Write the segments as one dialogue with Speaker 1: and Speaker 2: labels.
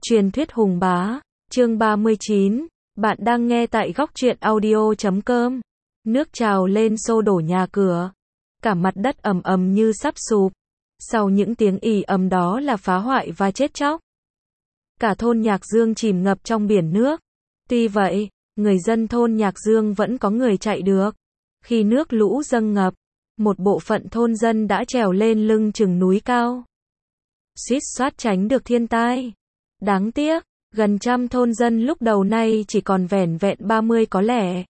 Speaker 1: Truyền thuyết hùng bá, chương 39, bạn đang nghe tại góc truyện audio.com. Nước trào lên xô đổ nhà cửa, cả mặt đất ầm ầm như sắp sụp. Sau những tiếng ì ầm đó là phá hoại và chết chóc. Cả thôn Nhạc Dương chìm ngập trong biển nước. Tuy vậy, người dân thôn Nhạc Dương vẫn có người chạy được. Khi nước lũ dâng ngập, một bộ phận thôn dân đã trèo lên lưng chừng núi cao, suýt soát tránh được thiên tai. Đáng tiếc, gần trăm thôn dân lúc đầu nay chỉ còn vẻn vẹn 30 có lẽ.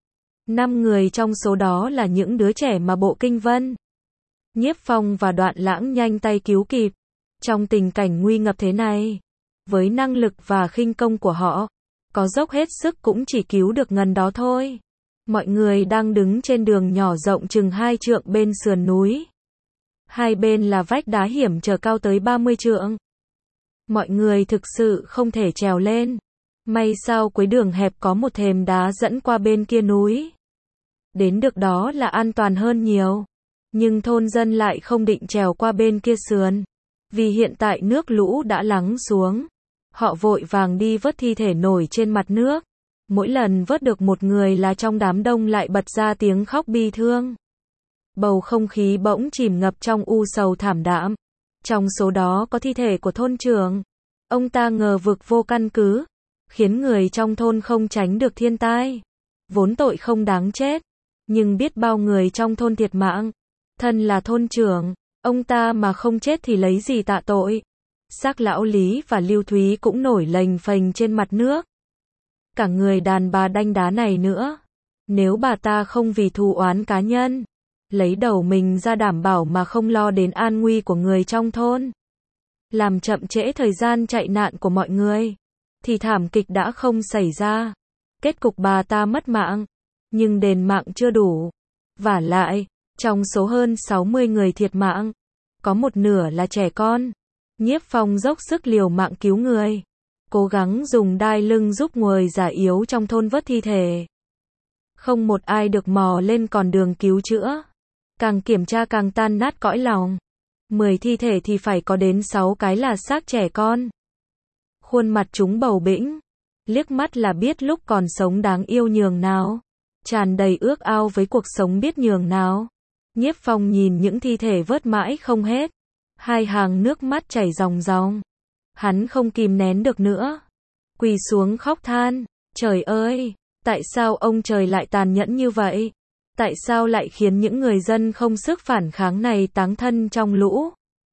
Speaker 1: 5 người trong số đó là những đứa trẻ mà Bộ Kinh Vân, Nhiếp Phong và Đoạn Lãng nhanh tay cứu kịp. Trong tình cảnh nguy ngập thế này, với năng lực và khinh công của họ, có dốc hết sức cũng chỉ cứu được ngần đó thôi. Mọi người đang đứng trên đường nhỏ rộng chừng 2 trượng bên sườn núi. Hai bên là vách đá hiểm trở cao tới 30 trượng. Mọi người thực sự không thể trèo lên. May sao cuối đường hẹp có một thềm đá dẫn qua bên kia núi. Đến được đó là an toàn hơn nhiều. Nhưng thôn dân lại không định trèo qua bên kia sườn. Vì hiện tại nước lũ đã lắng xuống. Họ vội vàng đi vớt thi thể nổi trên mặt nước. Mỗi lần vớt được một người là trong đám đông lại bật ra tiếng khóc bi thương. Bầu không khí bỗng chìm ngập trong u sầu thảm đạm. Trong số đó có thi thể của thôn trưởng. Ông ta ngờ vực vô căn cứ, khiến người trong thôn không tránh được thiên tai. Vốn tội không đáng chết, nhưng biết bao người trong thôn thiệt mạng. Thân là thôn trưởng, ông ta mà không chết thì lấy gì tạ tội. Xác lão Lý và Lưu Thúy cũng nổi lềnh phềnh trên mặt nước. Cả người đàn bà đanh đá này nữa. Nếu bà ta không vì thù oán cá nhân, lấy đầu mình ra đảm bảo mà không lo đến an nguy của người trong thôn, làm chậm trễ thời gian chạy nạn của mọi người, thì thảm kịch đã không xảy ra. Kết cục bà ta mất mạng, nhưng đền mạng chưa đủ. Vả lại, trong số hơn 60 người thiệt mạng, có một nửa là trẻ con. Nhiếp Phong dốc sức liều mạng cứu người, cố gắng dùng đai lưng giúp người già yếu trong thôn vớt thi thể. Không một ai được mò lên con đường cứu chữa. Càng kiểm tra càng tan nát cõi lòng. 10 thi thể thì phải có đến 6 cái là xác trẻ con. Khuôn mặt chúng bầu bĩnh, liếc mắt là biết lúc còn sống đáng yêu nhường nào, tràn đầy ước ao với cuộc sống biết nhường nào. Nhiếp Phong nhìn những thi thể vớt mãi không hết, hai hàng nước mắt chảy ròng ròng. Hắn không kìm nén được nữa, quỳ xuống khóc than, trời ơi, tại sao ông trời lại tàn nhẫn như vậy? Tại sao lại khiến những người dân không sức phản kháng này táng thân trong lũ?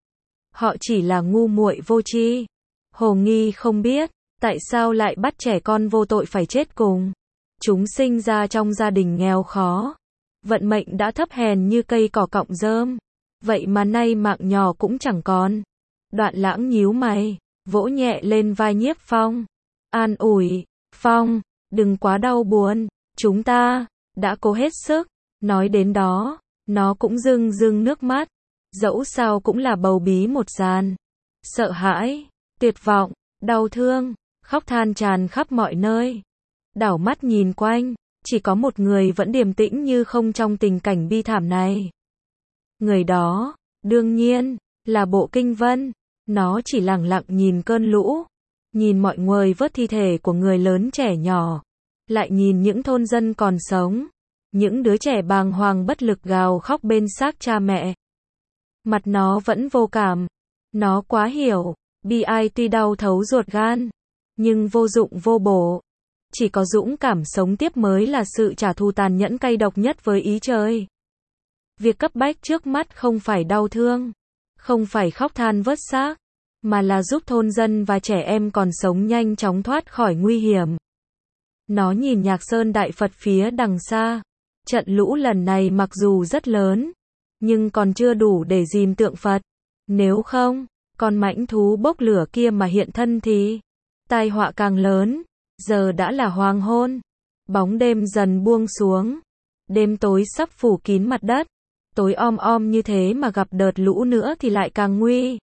Speaker 1: Họ chỉ là ngu muội vô tri, hồ nghi không biết, tại sao lại bắt trẻ con vô tội phải chết cùng? Chúng sinh ra trong gia đình nghèo khó, vận mệnh đã thấp hèn như cây cỏ cọng rơm, vậy mà nay mạng nhỏ cũng chẳng còn. Đoạn Lãng nhíu mày, vỗ nhẹ lên vai Nhiếp Phong, an ủi, Phong, đừng quá đau buồn, chúng ta đã cố hết sức. Nói đến đó, nó cũng rưng rưng nước mắt, dẫu sao cũng là bầu bí một dàn. Sợ hãi, tuyệt vọng, đau thương, khóc than tràn khắp mọi nơi. Đảo mắt nhìn quanh, chỉ có một người vẫn điềm tĩnh như không trong tình cảnh bi thảm này. Người đó, đương nhiên, là Bộ Kinh Vân. Nó chỉ lặng lặng nhìn cơn lũ, nhìn mọi người vớt thi thể của người lớn trẻ nhỏ, lại nhìn những thôn dân còn sống. Những đứa trẻ bàng hoàng bất lực gào khóc bên xác cha mẹ. Mặt nó vẫn vô cảm. Nó quá hiểu, bi ai tuy đau thấu ruột gan, nhưng vô dụng vô bổ. Chỉ có dũng cảm sống tiếp mới là sự trả thù tàn nhẫn cay độc nhất với ý trời. Việc cấp bách trước mắt không phải đau thương, không phải khóc than vớt xác, mà là giúp thôn dân và trẻ em còn sống nhanh chóng thoát khỏi nguy hiểm. Nó nhìn Nhạc Sơn Đại Phật phía đằng xa. Trận lũ lần này mặc dù rất lớn, nhưng còn chưa đủ để dìm tượng Phật. Nếu không, con mãnh thú bốc lửa kia mà hiện thân thì tai họa càng lớn. Giờ đã là hoàng hôn, bóng đêm dần buông xuống, đêm tối sắp phủ kín mặt đất. Tối om om như thế mà gặp đợt lũ nữa thì lại càng nguy.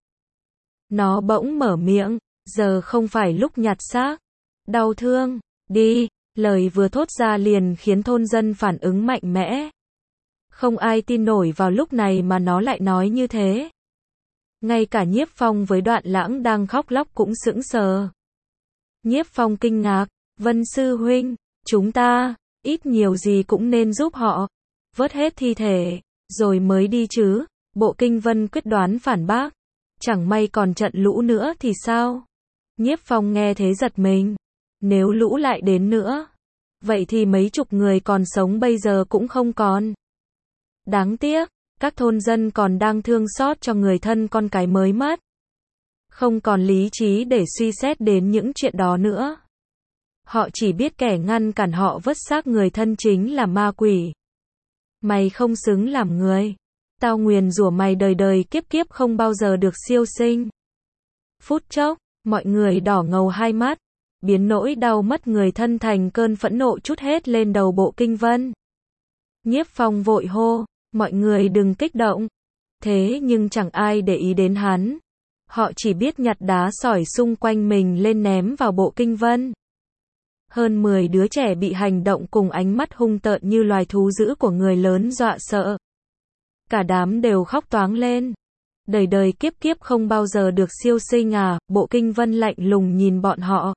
Speaker 1: Nó bỗng mở miệng, giờ không phải lúc nhặt xác. Đau thương, đi. Lời vừa thốt ra liền khiến thôn dân phản ứng mạnh mẽ. Không ai tin nổi vào lúc này mà nó lại nói như thế. Ngay cả Nhiếp Phong với Đoạn Lãng đang khóc lóc cũng sững sờ. Nhiếp Phong kinh ngạc, Vân sư huynh, chúng ta, ít nhiều gì cũng nên giúp họ, vớt hết thi thể, rồi mới đi chứ. Bộ Kinh Vân quyết đoán phản bác, chẳng may còn trận lũ nữa thì sao? Nhiếp Phong nghe thế giật mình, nếu lũ lại đến nữa, vậy thì mấy chục người còn sống bây giờ cũng không còn. Đáng tiếc, các thôn dân còn đang thương xót cho người thân con cái mới mất. Không còn lý trí để suy xét đến những chuyện đó nữa. Họ chỉ biết kẻ ngăn cản họ vứt xác người thân chính là ma quỷ. Mày không xứng làm người. Tao nguyền rủa mày đời đời kiếp kiếp không bao giờ được siêu sinh. Phút chốc, mọi người đỏ ngầu hai mắt, biến nỗi đau mất người thân thành cơn phẫn nộ trút hết lên đầu Bộ Kinh Vân. Nhiếp Phong vội hô, mọi người đừng kích động. Thế nhưng chẳng ai để ý đến hắn. Họ chỉ biết nhặt đá sỏi xung quanh mình lên ném vào Bộ Kinh Vân. Hơn 10 đứa trẻ bị hành động cùng ánh mắt hung tợn như loài thú dữ của người lớn dọa sợ. Cả đám đều khóc toáng lên. Đời đời kiếp kiếp không bao giờ được siêu sinh à? Bộ Kinh Vân lạnh lùng nhìn bọn họ.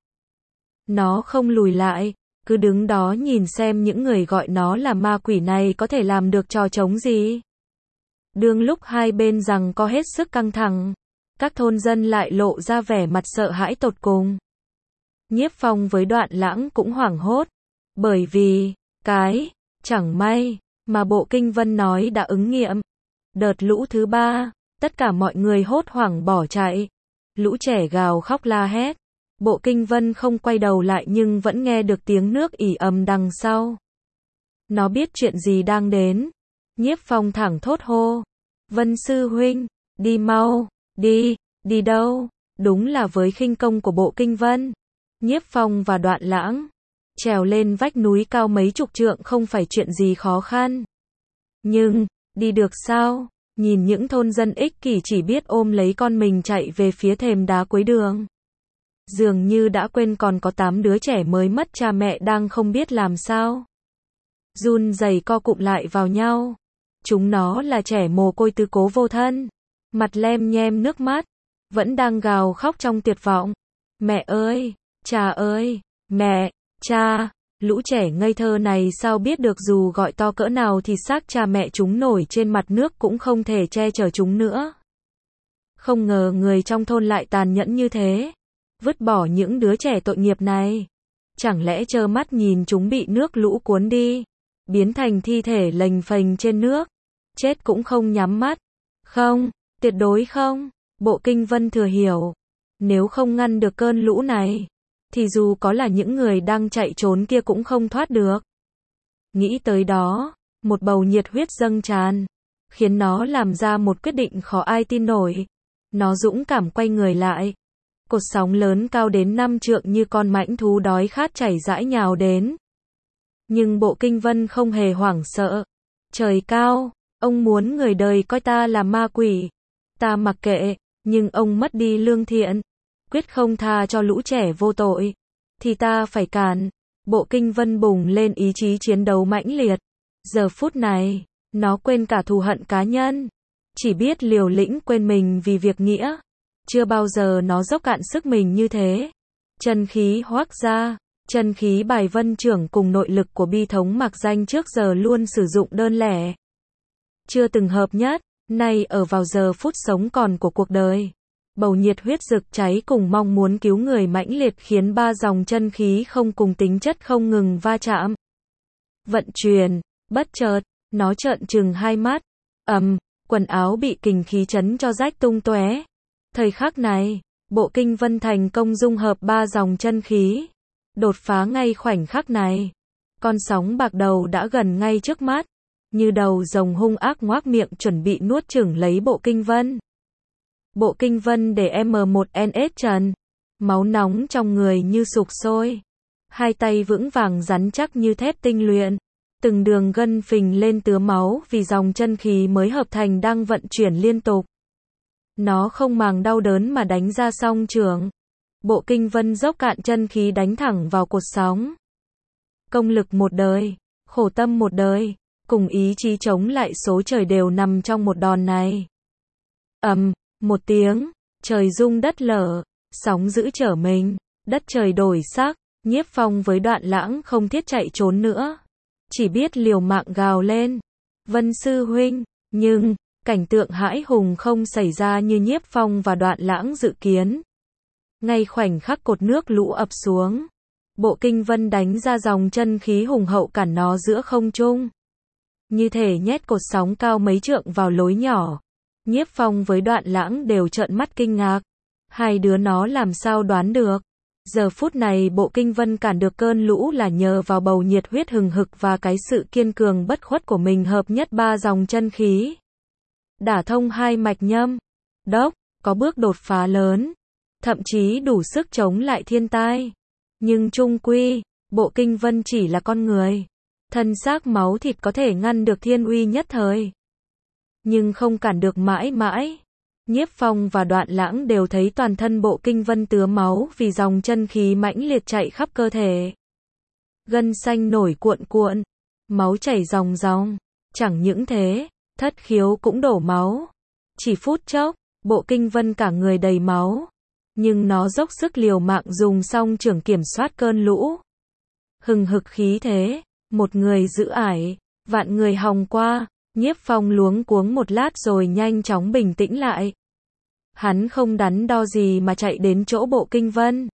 Speaker 1: Nó không lùi lại, cứ đứng đó nhìn xem những người gọi nó là ma quỷ này có thể làm được trò trống gì. Đương lúc hai bên giằng co hết sức căng thẳng, các thôn dân lại lộ ra vẻ mặt sợ hãi tột cùng. Nhiếp Phong với Đoạn Lãng cũng hoảng hốt, bởi vì, chẳng may, mà Bộ Kinh Vân nói đã ứng nghiệm. Đợt lũ thứ 3, tất cả mọi người hốt hoảng bỏ chạy. Lũ trẻ gào khóc la hét. Bộ Kinh Vân không quay đầu lại nhưng vẫn nghe được tiếng nước ỉ ầm đằng sau. Nó biết chuyện gì đang đến. Nhiếp Phong thẳng thốt hô. Vân sư huynh, đi mau, đi đâu? Đúng là với khinh công của Bộ Kinh Vân, Nhiếp Phong và Đoạn Lãng trèo lên vách núi cao mấy chục trượng không phải chuyện gì khó khăn. Nhưng, đi được sao? Nhìn những thôn dân ích kỷ chỉ biết ôm lấy con mình chạy về phía thềm đá cuối đường. Dường như đã quên còn có 8 đứa trẻ mới mất cha mẹ đang không biết làm sao. Run rẩy co cụm lại vào nhau. Chúng nó là trẻ mồ côi tứ cố vô thân. Mặt lem nhem nước mắt. Vẫn đang gào khóc trong tuyệt vọng. Mẹ ơi! Cha ơi! Mẹ! Cha! Lũ trẻ ngây thơ này sao biết được dù gọi to cỡ nào thì xác cha mẹ chúng nổi trên mặt nước cũng không thể che chở chúng nữa. Không ngờ người trong thôn lại tàn nhẫn như thế. Vứt bỏ những đứa trẻ tội nghiệp này. Chẳng lẽ trơ mắt nhìn chúng bị nước lũ cuốn đi, biến thành thi thể lềnh phềnh trên nước, chết cũng không nhắm mắt. Không, tuyệt đối không. Bộ Kinh Vân thừa hiểu, nếu không ngăn được cơn lũ này, thì dù có là những người đang chạy trốn kia cũng không thoát được. Nghĩ tới đó, một bầu nhiệt huyết dâng tràn, khiến nó làm ra một quyết định khó ai tin nổi. Nó dũng cảm quay người lại. Cột sóng lớn cao đến 5 trượng như con mãnh thú đói khát chảy rãi nhào đến. Nhưng Bộ Kinh Vân không hề hoảng sợ. Trời cao, ông muốn người đời coi ta là ma quỷ. Ta mặc kệ, nhưng ông mất đi lương thiện, quyết không tha cho lũ trẻ vô tội, thì ta phải cản. Bộ Kinh Vân bùng lên ý chí chiến đấu mãnh liệt. Giờ phút này, nó quên cả thù hận cá nhân, chỉ biết liều lĩnh quên mình vì việc nghĩa. Chưa bao giờ nó dốc cạn sức mình như thế. Chân khí hoác ra, chân khí bài vân trưởng cùng nội lực của bi thống mặc danh trước giờ luôn sử dụng đơn lẻ, chưa từng hợp nhất, nay ở vào giờ phút sống còn của cuộc đời. Bầu nhiệt huyết rực cháy cùng mong muốn cứu người mãnh liệt khiến ba dòng chân khí không cùng tính chất không ngừng va chạm. Vận chuyển, bất chợt, nó trợn trừng hai mắt. Quần áo bị kình khí chấn cho rách tung tóe. Thời khắc này, Bộ Kinh Vân thành công dung hợp ba dòng chân khí. Đột phá ngay khoảnh khắc này. Con sóng bạc đầu đã gần ngay trước mắt. Như đầu rồng hung ác ngoác miệng chuẩn bị nuốt chửng lấy Bộ Kinh Vân. Bộ Kinh Vân để M1NS trần. Máu nóng trong người như sục sôi. Hai tay vững vàng rắn chắc như thép tinh luyện. Từng đường gân phình lên tứa máu vì dòng chân khí mới hợp thành đang vận chuyển liên tục. Nó không màng đau đớn mà đánh ra song chưởng. Bộ Kinh Vân dốc cạn chân khí đánh thẳng vào cột sóng. Công lực một đời, khổ tâm một đời, cùng ý chí chống lại số trời đều nằm trong một đòn này. Một tiếng, trời rung đất lở, sóng dữ trở mình. Đất trời đổi sắc, Nhiếp Phong với Đoạn Lãng không thiết chạy trốn nữa, chỉ biết liều mạng gào lên. Vân sư huynh, nhưng, cảnh tượng hãi hùng không xảy ra như Nhiếp Phong và Đoạn Lãng dự kiến. Ngay khoảnh khắc cột nước lũ ập xuống, Bộ Kinh Vân đánh ra dòng chân khí hùng hậu cản nó giữa không trung. Như thể nhét cột sóng cao mấy trượng vào lối nhỏ. Nhiếp Phong với Đoạn Lãng đều trợn mắt kinh ngạc. Hai đứa nó làm sao đoán được. Giờ phút này Bộ Kinh Vân cản được cơn lũ là nhờ vào bầu nhiệt huyết hừng hực và cái sự kiên cường bất khuất của mình hợp nhất ba dòng chân khí. Đả thông hai mạch nhâm, đốc, có bước đột phá lớn. Thậm chí đủ sức chống lại thiên tai. Nhưng chung quy, Bộ Kinh Vân chỉ là con người. Thân xác máu thịt có thể ngăn được thiên uy nhất thời, nhưng không cản được mãi mãi. Nhiếp Phong và Đoạn Lãng đều thấy toàn thân Bộ Kinh Vân tứa máu vì dòng chân khí mãnh liệt chạy khắp cơ thể. Gân xanh nổi cuộn cuộn, máu chảy ròng ròng. Chẳng những thế, thất khiếu cũng đổ máu. Chỉ phút chốc, Bộ Kinh Vân cả người đầy máu. Nhưng nó dốc sức liều mạng dùng song chưởng kiểm soát cơn lũ. Hừng hực khí thế, một người giữ ải, vạn người hòng qua. Nhiếp Phong luống cuống một lát rồi nhanh chóng bình tĩnh lại. Hắn không đắn đo gì mà chạy đến chỗ Bộ Kinh Vân.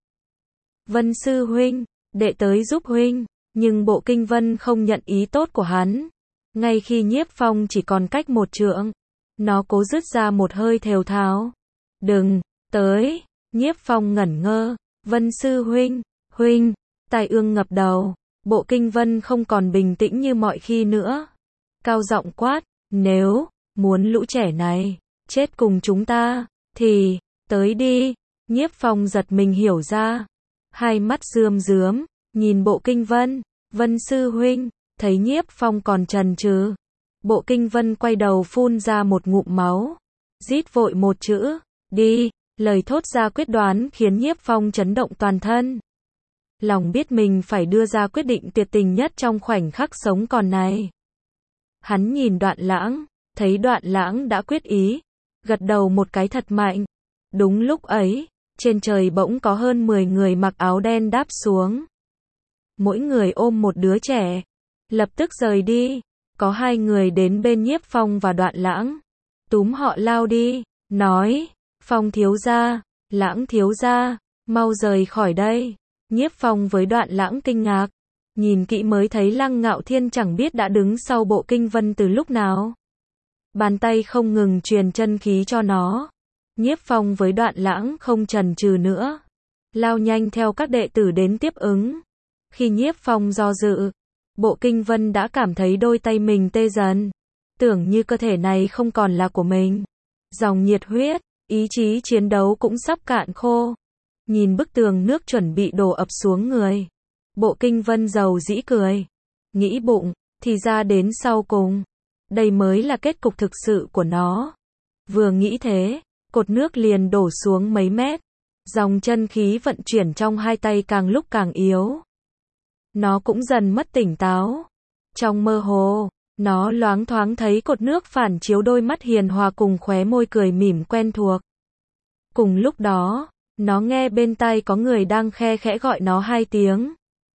Speaker 1: Vân sư huynh, đệ tới giúp huynh, nhưng Bộ Kinh Vân không nhận ý tốt của hắn. Ngay khi Nhiếp Phong chỉ còn cách một trượng, nó cố rứt ra một hơi thều thào. Đừng, tới. Nhiếp Phong ngẩn ngơ. Vân sư huynh, tai ương ngập đầu. Bộ Kinh Vân không còn bình tĩnh như mọi khi nữa. Cao giọng quát, nếu muốn lũ trẻ này chết cùng chúng ta, thì tới đi. Nhiếp Phong giật mình hiểu ra. Hai mắt rướm rướm, nhìn Bộ Kinh Vân. Vân sư huynh, thấy Nhiếp Phong còn chần chừ. Bộ Kinh Vân quay đầu phun ra một ngụm máu. Rít vội một chữ, đi. Lời thốt ra quyết đoán khiến Nhiếp Phong chấn động toàn thân. Lòng biết mình phải đưa ra quyết định tuyệt tình nhất trong khoảnh khắc sống còn này. Hắn nhìn Đoạn Lãng, thấy Đoạn Lãng đã quyết ý, gật đầu một cái thật mạnh. Đúng lúc ấy, trên trời bỗng có hơn 10 người mặc áo đen đáp xuống. Mỗi người ôm một đứa trẻ, lập tức rời đi. Có 2 người đến bên Nhiếp Phong và Đoạn Lãng, túm họ lao đi, nói: Phong thiếu gia, Lãng thiếu gia, mau rời khỏi đây. Nhiếp Phong với Đoạn Lãng kinh ngạc, nhìn kỹ mới thấy Lăng Ngạo Thiên chẳng biết đã đứng sau Bộ Kinh Vân từ lúc nào. Bàn tay không ngừng truyền chân khí cho nó. Nhiếp Phong với Đoạn Lãng không chần chừ nữa, lao nhanh theo các đệ tử đến tiếp ứng. Khi Nhiếp Phong do dự, Bộ Kinh Vân đã cảm thấy đôi tay mình tê dần, tưởng như cơ thể này không còn là của mình. Dòng nhiệt huyết, ý chí chiến đấu cũng sắp cạn khô. Nhìn bức tường nước chuẩn bị đổ ập xuống người, Bộ Kinh Vân giàu dĩ cười. Nghĩ bụng, thì ra đến sau cùng, đây mới là kết cục thực sự của nó. Vừa nghĩ thế, cột nước liền đổ xuống mấy mét. Dòng chân khí vận chuyển trong hai tay càng lúc càng yếu. Nó cũng dần mất tỉnh táo. Trong mơ hồ, nó loáng thoáng thấy cột nước phản chiếu đôi mắt hiền hòa cùng khóe môi cười mỉm quen thuộc. Cùng lúc đó, nó nghe bên tai có người đang khe khẽ gọi nó 2 tiếng.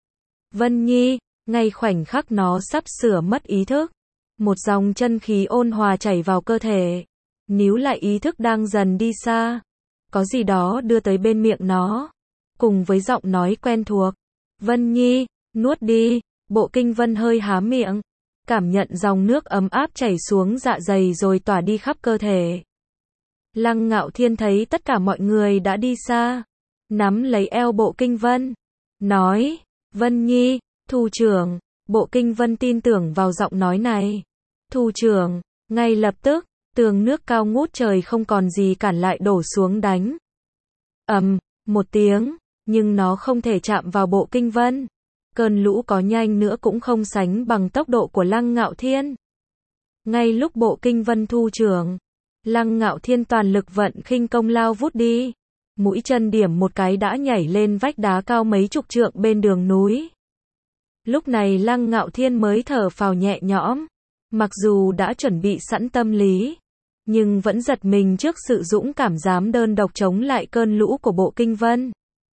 Speaker 1: Vân Nhi. Ngay khoảnh khắc nó sắp sửa mất ý thức, một dòng chân khí ôn hòa chảy vào cơ thể, níu lại ý thức đang dần đi xa. Có gì đó đưa tới bên miệng nó, cùng với giọng nói quen thuộc. Vân Nhi, nuốt đi. Bộ Kinh Vân hơi há miệng, cảm nhận dòng nước ấm áp chảy xuống dạ dày rồi tỏa đi khắp cơ thể. Lăng Ngạo Thiên thấy tất cả mọi người đã đi xa, nắm lấy eo Bộ Kinh Vân, nói: Vân Nhi, thủ trưởng. Bộ Kinh Vân tin tưởng vào giọng nói này. Thủ trưởng. Ngay lập tức, tường nước cao ngút trời không còn gì cản lại đổ xuống đánh. Ầm, một tiếng, nhưng nó không thể chạm vào Bộ Kinh Vân. Cơn lũ có nhanh nữa cũng không sánh bằng tốc độ của Lăng Ngạo Thiên. Ngay lúc Bộ Kinh Vân thu trưởng, Lăng Ngạo Thiên toàn lực vận khinh công lao vút đi. Mũi chân điểm một cái đã nhảy lên vách đá cao mấy chục trượng bên đường núi. Lúc này Lăng Ngạo Thiên mới thở phào nhẹ nhõm. Mặc dù đã chuẩn bị sẵn tâm lý, nhưng vẫn giật mình trước sự dũng cảm dám đơn độc chống lại cơn lũ của Bộ Kinh Vân.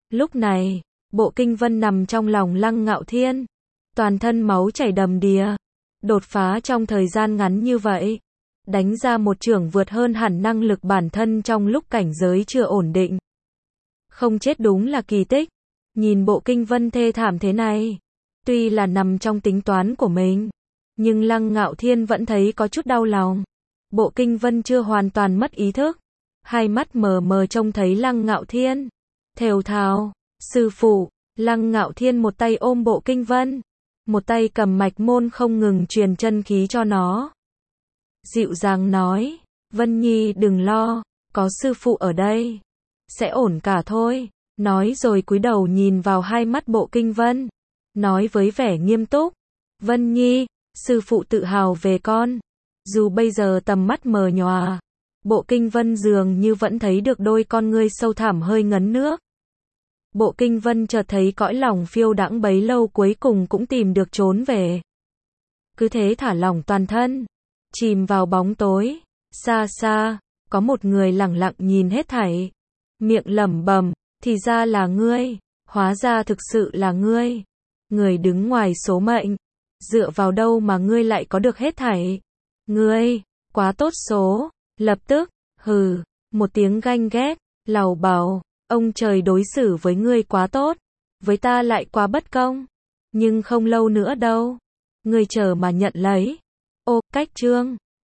Speaker 1: Lúc này, Bộ Kinh Vân nằm trong lòng Lăng Ngạo Thiên, toàn thân máu chảy đầm đìa, đột phá trong thời gian ngắn như vậy, đánh ra một chưởng vượt hơn hẳn năng lực bản thân trong lúc cảnh giới chưa ổn định. Không chết đúng là kỳ tích. Nhìn Bộ Kinh Vân thê thảm thế này, tuy là nằm trong tính toán của mình, nhưng Lăng Ngạo Thiên vẫn thấy có chút đau lòng. Bộ Kinh Vân chưa hoàn toàn mất ý thức, hai mắt mờ mờ trông thấy Lăng Ngạo Thiên, thều thào, sư phụ. Lăng Ngạo Thiên một tay ôm Bộ Kinh Vân, một tay cầm mạch môn không ngừng truyền chân khí cho nó. Dịu dàng nói, Vân Nhi đừng lo, có sư phụ ở đây, sẽ ổn cả thôi. Nói rồi cúi đầu nhìn vào hai mắt Bộ Kinh Vân, nói với vẻ nghiêm túc, Vân Nhi, sư phụ tự hào về con. Dù bây giờ tầm mắt mờ nhòa, Bộ Kinh Vân dường như vẫn thấy được đôi con ngươi sâu thẳm hơi ngấn nước. Bộ Kinh Vân chợt thấy cõi lòng phiêu đãng bấy lâu cuối cùng cũng tìm được trốn về. Cứ thế thả lỏng toàn thân, chìm vào bóng tối. Xa xa, có một người lẳng lặng nhìn hết thảy, miệng lẩm bẩm, thì ra là ngươi, hóa ra thực sự là ngươi. Người đứng ngoài số mệnh, dựa vào đâu mà ngươi lại có được hết thảy? Ngươi, quá tốt số. Lập tức, hừ, một tiếng ganh ghét, lầu bầu, ông trời đối xử với ngươi quá tốt, với ta lại quá bất công. Nhưng không lâu nữa đâu, ngươi chờ mà nhận lấy. Ô, cách chương